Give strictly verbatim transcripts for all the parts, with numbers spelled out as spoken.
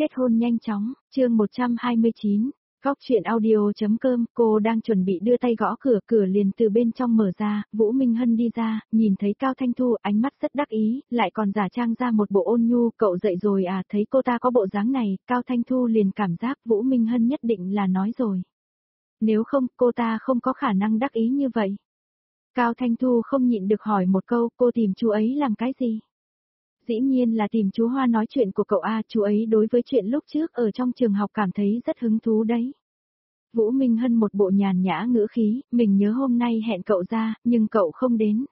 kết hôn nhanh chóng, chương một trăm hai mươi chín, Góc chuyện audio.com, cô đang chuẩn bị đưa tay gõ cửa, cửa liền từ bên trong mở ra, Vũ Minh Hân đi ra, nhìn thấy Cao Thanh Thu, ánh mắt rất đắc ý, lại còn giả trang ra một bộ ôn nhu, cậu dậy rồi à, thấy cô ta có bộ dáng này, Cao Thanh Thu liền cảm giác Vũ Minh Hân nhất định là nói rồi. Nếu không, cô ta không có khả năng đắc ý như vậy. Cao Thanh Thu không nhịn được hỏi một câu, cô tìm chú ấy làm cái gì? Dĩ nhiên là tìm chú Hoa nói chuyện của cậu A, chú ấy đối với chuyện lúc trước ở trong trường học cảm thấy rất hứng thú đấy. Vũ Minh Hân một bộ nhàn nhã ngữ khí, mình nhớ hôm nay hẹn cậu ra, nhưng cậu không đến.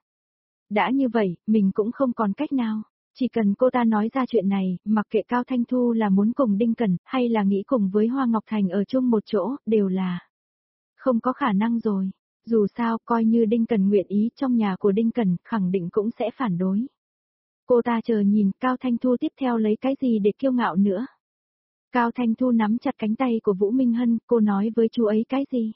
Đã như vậy, mình cũng không còn cách nào. Chỉ cần cô ta nói ra chuyện này, mặc kệ Cao Thanh Thu là muốn cùng Đinh Cẩn, hay là nghĩ cùng với Hoa Ngọc Thành ở chung một chỗ, đều là không có khả năng rồi. Dù sao, coi như Đinh Cẩn nguyện ý, trong nhà của Đinh Cẩn, khẳng định cũng sẽ phản đối. Cô ta chờ nhìn Cao Thanh Thu tiếp theo lấy cái gì để kiêu ngạo nữa. Cao Thanh Thu nắm chặt cánh tay của Vũ Minh Hân, cô nói với chú ấy cái gì?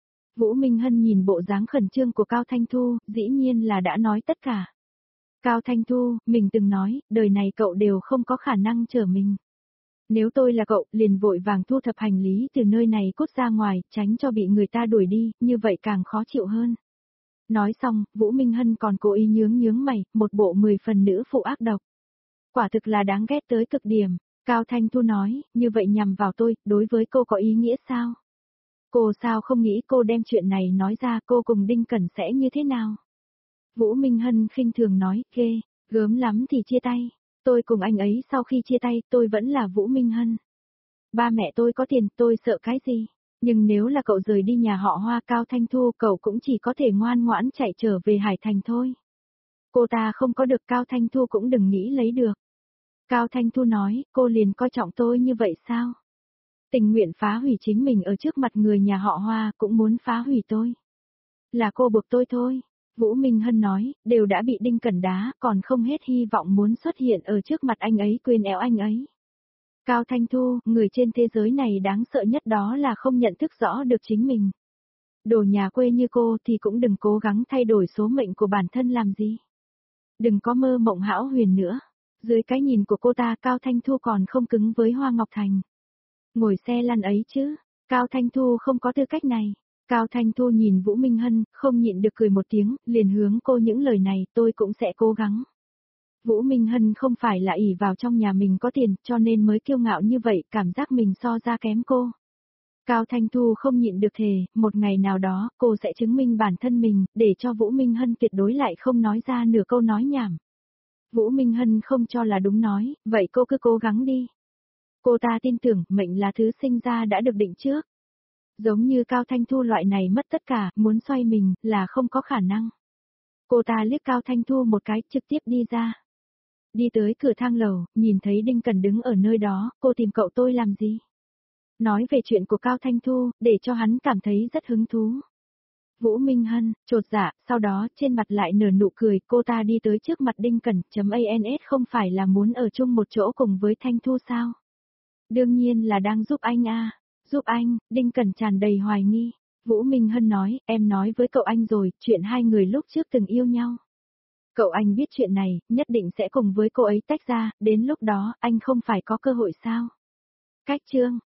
Vũ Minh Hân nhìn bộ dáng khẩn trương của Cao Thanh Thu, dĩ nhiên là đã nói tất cả. Cao Thanh Thu, mình từng nói, đời này cậu đều không có khả năng chở mình. Nếu tôi là cậu, liền vội vàng thu thập hành lý từ nơi này cút ra ngoài, tránh cho bị người ta đuổi đi, như vậy càng khó chịu hơn. Nói xong, Vũ Minh Hân còn cố ý nhướng nhướng mày, một bộ mười phần nữ phụ ác độc. Quả thực là đáng ghét tới cực điểm. Cao Thanh Thu nói, như vậy nhằm vào tôi, đối với cô có ý nghĩa sao? Cô sao không nghĩ cô đem chuyện này nói ra, cô cùng Đinh Cẩn sẽ như thế nào? Vũ Minh Hân khinh thường nói, ghê, gớm lắm thì chia tay. Tôi cùng anh ấy sau khi chia tay, tôi vẫn là Vũ Minh Hân. Ba mẹ tôi có tiền, tôi sợ cái gì? Nhưng nếu là cậu rời đi nhà họ Hoa Cao Thanh Thu, cậu cũng chỉ có thể ngoan ngoãn chạy trở về Hải Thành thôi. Cô ta không có được, Cao Thanh Thu cũng đừng nghĩ lấy được. Cao Thanh Thu nói, cô liền coi trọng tôi như vậy sao? Tình nguyện phá hủy chính mình ở trước mặt người nhà họ Hoa, cũng muốn phá hủy tôi. Là cô buộc tôi thôi. Vũ Minh Hân nói, đều đã bị Đinh Cẩn đá, còn không hết hy vọng muốn xuất hiện ở trước mặt anh ấy, quên éo anh ấy. Cao Thanh Thu, người trên thế giới này đáng sợ nhất đó là không nhận thức rõ được chính mình. Đồ nhà quê như cô thì cũng đừng cố gắng thay đổi số mệnh của bản thân làm gì. Đừng có mơ mộng hão huyền nữa. Dưới cái nhìn của cô ta, Cao Thanh Thu còn không cứng với Hoa Ngọc Thành. Ngồi xe lăn ấy chứ, Cao Thanh Thu không có tư cách này. Cao Thanh Thu nhìn Vũ Minh Hân, không nhịn được cười một tiếng, liền hướng cô những lời này, tôi cũng sẽ cố gắng. Vũ Minh Hân không phải là ỷ vào trong nhà mình có tiền, cho nên mới kiêu ngạo như vậy, cảm giác mình so ra kém cô. Cao Thanh Thu không nhịn được thề, một ngày nào đó, cô sẽ chứng minh bản thân mình, để cho Vũ Minh Hân tuyệt đối lại không nói ra nửa câu nói nhảm. Vũ Minh Hân không cho là đúng nói, vậy cô cứ cố gắng đi. Cô ta tin tưởng, mệnh là thứ sinh ra đã được định trước. Giống như Cao Thanh Thu loại này mất tất cả, muốn xoay mình, là không có khả năng. Cô ta liếc Cao Thanh Thu một cái, trực tiếp đi ra. Đi tới cửa thang lầu, nhìn thấy Đinh Cẩn đứng ở nơi đó, cô tìm cậu tôi làm gì? Nói về chuyện của Cao Thanh Thu, để cho hắn cảm thấy rất hứng thú. Vũ Minh Hân, chột dạ, sau đó trên mặt lại nở nụ cười, cô ta đi tới trước mặt Đinh Cẩn, chấm ans không phải là muốn ở chung một chỗ cùng với Thanh Thu sao? Đương nhiên là đang giúp anh a, giúp anh, Đinh Cẩn tràn đầy hoài nghi. Vũ Minh Hân nói, em nói với cậu anh rồi, chuyện hai người lúc trước từng yêu nhau. Cậu anh biết chuyện này, nhất định sẽ cùng với cô ấy tách ra, đến lúc đó, anh không phải có cơ hội sao? Cách chương.